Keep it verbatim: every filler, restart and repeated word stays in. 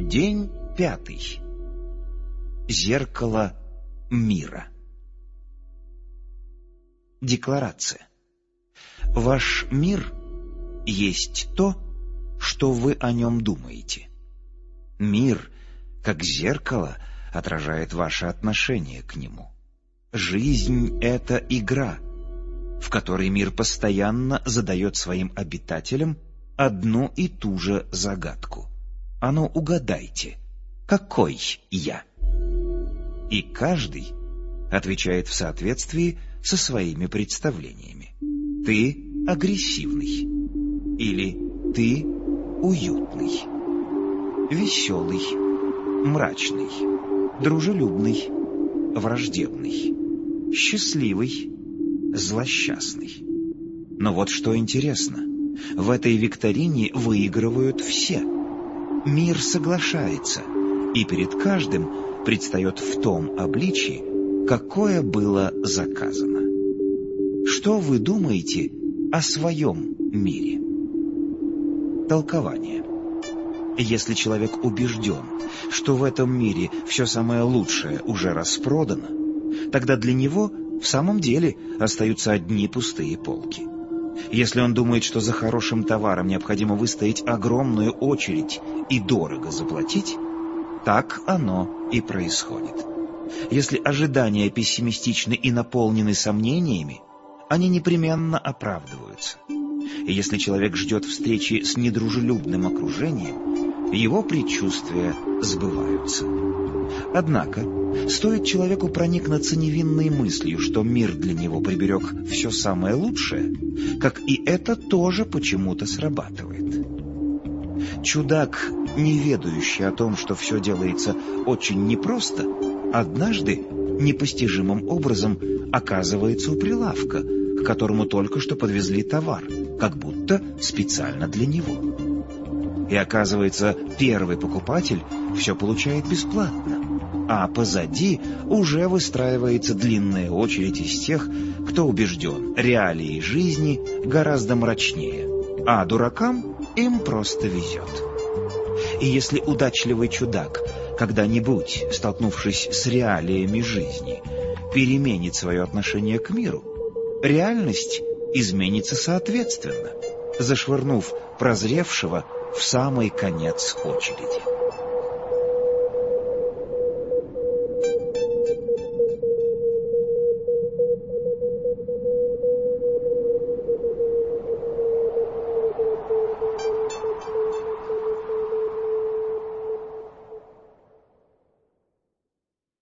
День пятый. Зеркало мира. Декларация. Ваш мир есть то, что вы о нем думаете. Мир, как зеркало, отражает ваше отношение к нему. Жизнь — это игра, в которой мир постоянно задает своим обитателям одну и ту же загадку. А ну, угадайте, какой я? И каждый отвечает в соответствии со своими представлениями. Ты агрессивный, или ты уютный, веселый, мрачный, дружелюбный, враждебный, счастливый, злосчастный. Но вот что интересно, в этой викторине выигрывают все. Мир соглашается, и перед каждым предстает в том обличии, какое было заказано. Что вы думаете о своем мире? Толкование. Если человек убежден, что в этом мире все самое лучшее уже распродано, тогда для него в самом деле остаются одни пустые полки. Если он думает, что за хорошим товаром необходимо выстоять огромную очередь и дорого заплатить, так оно и происходит. Если ожидания пессимистичны и наполнены сомнениями, они непременно оправдываются. И если человек ждет встречи с недружелюбным окружением, его предчувствия сбываются. Однако, стоит человеку проникнуться невинной мыслью, что мир для него приберег все самое лучшее, как и это тоже почему-то срабатывает. Чудак, не ведающий о том, что все делается очень непросто, однажды непостижимым образом оказывается у прилавка, к которому только что подвезли товар, как будто специально для него. И оказывается, первый покупатель все получает бесплатно, а позади уже выстраивается длинная очередь из тех, кто убежден, реалии жизни гораздо мрачнее, а дуракам им просто везет. И если удачливый чудак, когда-нибудь, столкнувшись с реалиями жизни, переменит свое отношение к миру, реальность изменится соответственно, зашвырнув прозревшего в самый конец очереди.